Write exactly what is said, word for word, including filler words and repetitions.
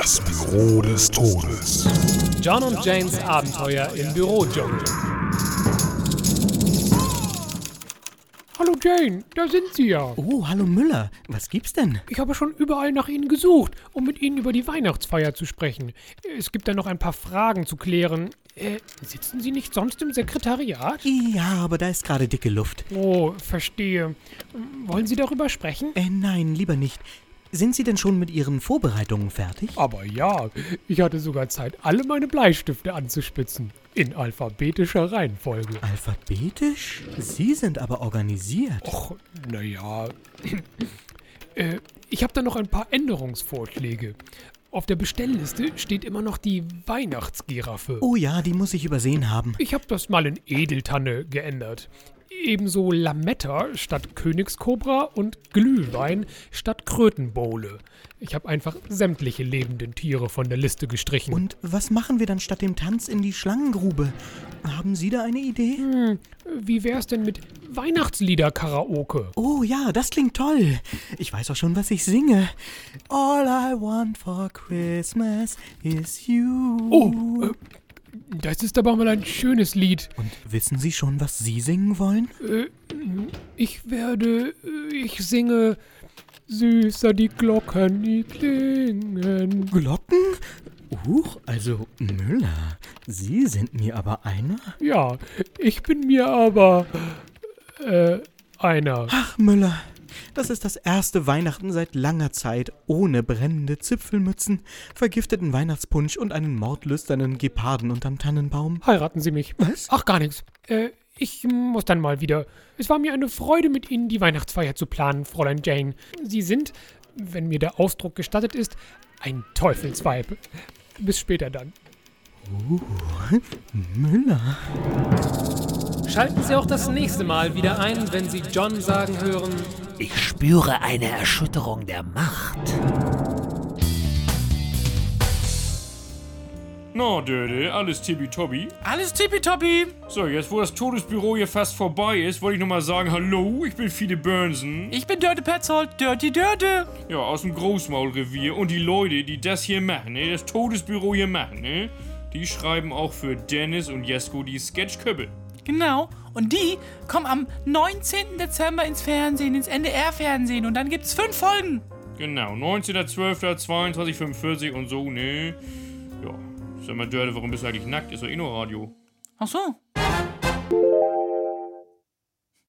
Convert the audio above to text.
Das Büro des Todes. John und Janes Abenteuer im Bürodschungel. Hallo Jane, da sind Sie ja. Oh, hallo Müller. Was gibt's denn? Ich habe schon überall nach Ihnen gesucht, um mit Ihnen über die Weihnachtsfeier zu sprechen. Es gibt da noch ein paar Fragen zu klären. Äh, sitzen Sie nicht sonst im Sekretariat? Ja, aber da ist gerade dicke Luft. Oh, verstehe. Wollen Sie darüber sprechen? Äh, nein, lieber nicht. Sind Sie denn schon mit Ihren Vorbereitungen fertig? Aber ja, ich hatte sogar Zeit, alle meine Bleistifte anzuspitzen. In alphabetischer Reihenfolge. Alphabetisch? Sie sind aber organisiert. Och, naja. äh, ich habe da noch ein paar Änderungsvorschläge. Auf der Bestellliste steht immer noch die Weihnachtsgiraffe. Oh ja, die muss ich übersehen haben. Ich habe das mal in Edeltanne geändert. Ebenso Lametta statt Königskobra und Glühwein statt Krötenbowle. Ich habe einfach sämtliche lebenden Tiere von der Liste gestrichen. Und was machen wir dann statt dem Tanz in die Schlangengrube? Haben Sie da eine Idee? Hm, wie wär's denn mit Weihnachtslieder-Karaoke? Oh ja, das klingt toll. Ich weiß auch schon, was ich singe. All I want for Christmas is you. Oh, äh, das ist aber mal ein schönes Lied. Und wissen Sie schon, was Sie singen wollen? Äh, ich werde, ich singe, süßer die Glocken, die klingen. Glocken? Huch, also Müller, Sie sind mir aber einer? Ja, ich bin mir aber, äh, einer. Ach, Müller, das ist das erste Weihnachten seit langer Zeit ohne brennende Zipfelmützen, vergifteten Weihnachtspunsch und einen mordlüsternen Geparden unterm Tannenbaum. Heiraten Sie mich. Was? Ach, gar nichts. Äh, ich muss dann mal wieder. Es war mir eine Freude, mit Ihnen die Weihnachtsfeier zu planen, Fräulein Jane. Sie sind, wenn mir der Ausdruck gestattet ist, ein Teufelsweib. Bis später dann. Uh, Müller. Schalten Sie auch das nächste Mal wieder ein, wenn Sie John sagen hören: Ich spüre eine Erschütterung der Macht. Na, Döde, alles tippitoppi. Alles tippitoppi. So, jetzt wo das Todesbüro hier fast vorbei ist, wollte ich nochmal sagen, hallo, ich bin Fide Burnsen. Ich bin Dörte Petzold, Dirty Dörte. Ja, aus dem Großmaulrevier. Und die Leute, die das hier machen, ne, das Todesbüro hier machen, ne, die schreiben auch für Dennis und Jesko die Sketchköppe. Genau. Und die kommen am neunzehnten Dezember ins Fernsehen, ins N D R-Fernsehen. Und dann gibt's fünf Folgen. Genau, neunzehnter zwölfter zweiundzwanzig fünfundvierzig und so, ne. Ja, sag mal, Dörte, warum bist du eigentlich nackt? Ist doch eh nur Radio. Ach so.